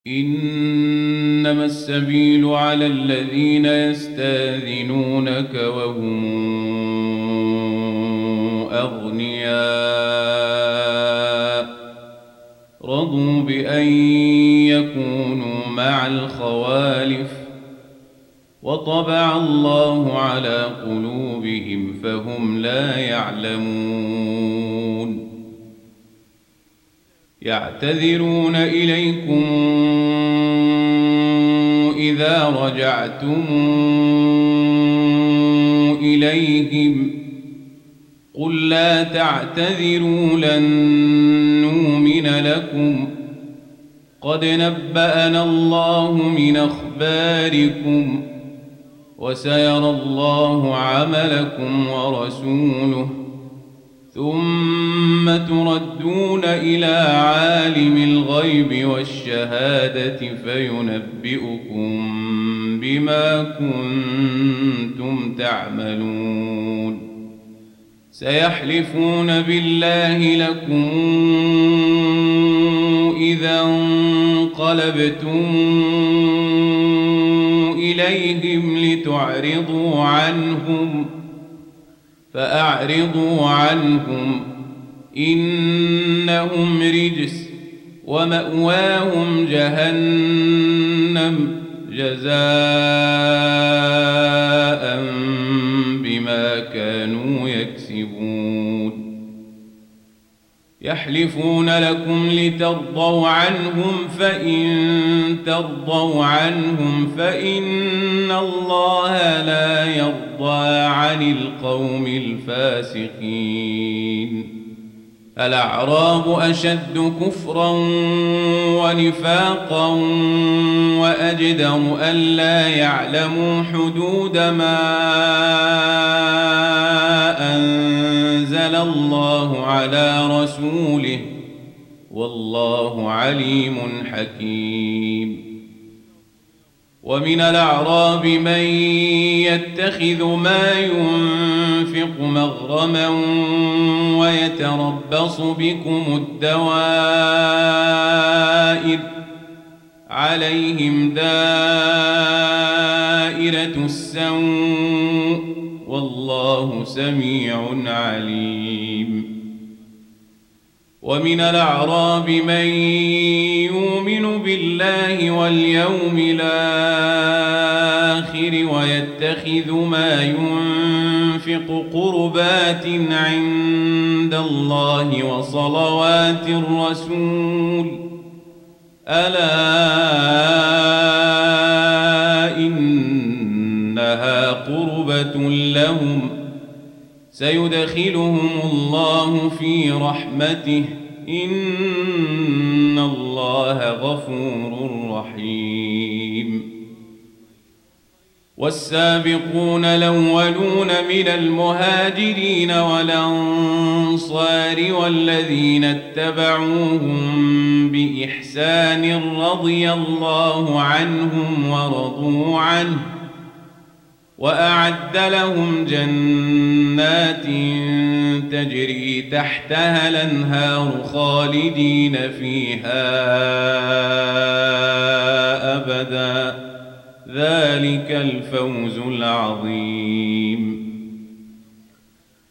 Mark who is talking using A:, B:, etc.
A: إنما السبيل على الذين يستاذنونك وهم أغنياء رضوا بأن يكونوا مع الخوالف وطبع الله على قلوبهم فهم لا يعلمون يعتذرون إليكم إذا رجعتم إليهم قل لا تعتذروا لن نؤمن لكم قد نبأنا الله من أخباركم وسيرى الله عملكم ورسوله ثم تردون إلى عالم الغيب والشهادة فينبئكم بما كنتم تعملون سيحلفون بالله لكم إذا انقلبتم إليهم لتعرضوا عنهم فأعرضوا عنهم إنهم رجس ومأواهم جهنم جزاء بما كانوا يكسبون يحلفون لكم لترضوا عنهم فإن ترضوا عنهم فإن الله لا يرضى عن القوم الفاسقين الأعراب أشد كفرا ونفاقا وأجدر ألا يعلموا حدود ما أنزل الله على رسوله والله عليم حكيم ومن الأعراب من يتخذ ما ينفق مغرما ويتربص بكم الدوائر عليهم دائرة السوء والله سميع عليم ومن الأعراب من يؤمن بالله واليوم الآخر ويتخذ ما ينفق قربات عند الله وصلوات الرسول ألا إنها قربة لهم سيدخلهم الله في رحمته إن الله غفور رحيم والسابقون الأولون من المهاجرين والأنصار والذين اتبعوهم بإحسان رضي الله عنهم ورضوا عنه وأعد لهم جنات تجري تحتها الأنهار خالدين فيها أبدا ذلك الفوز العظيم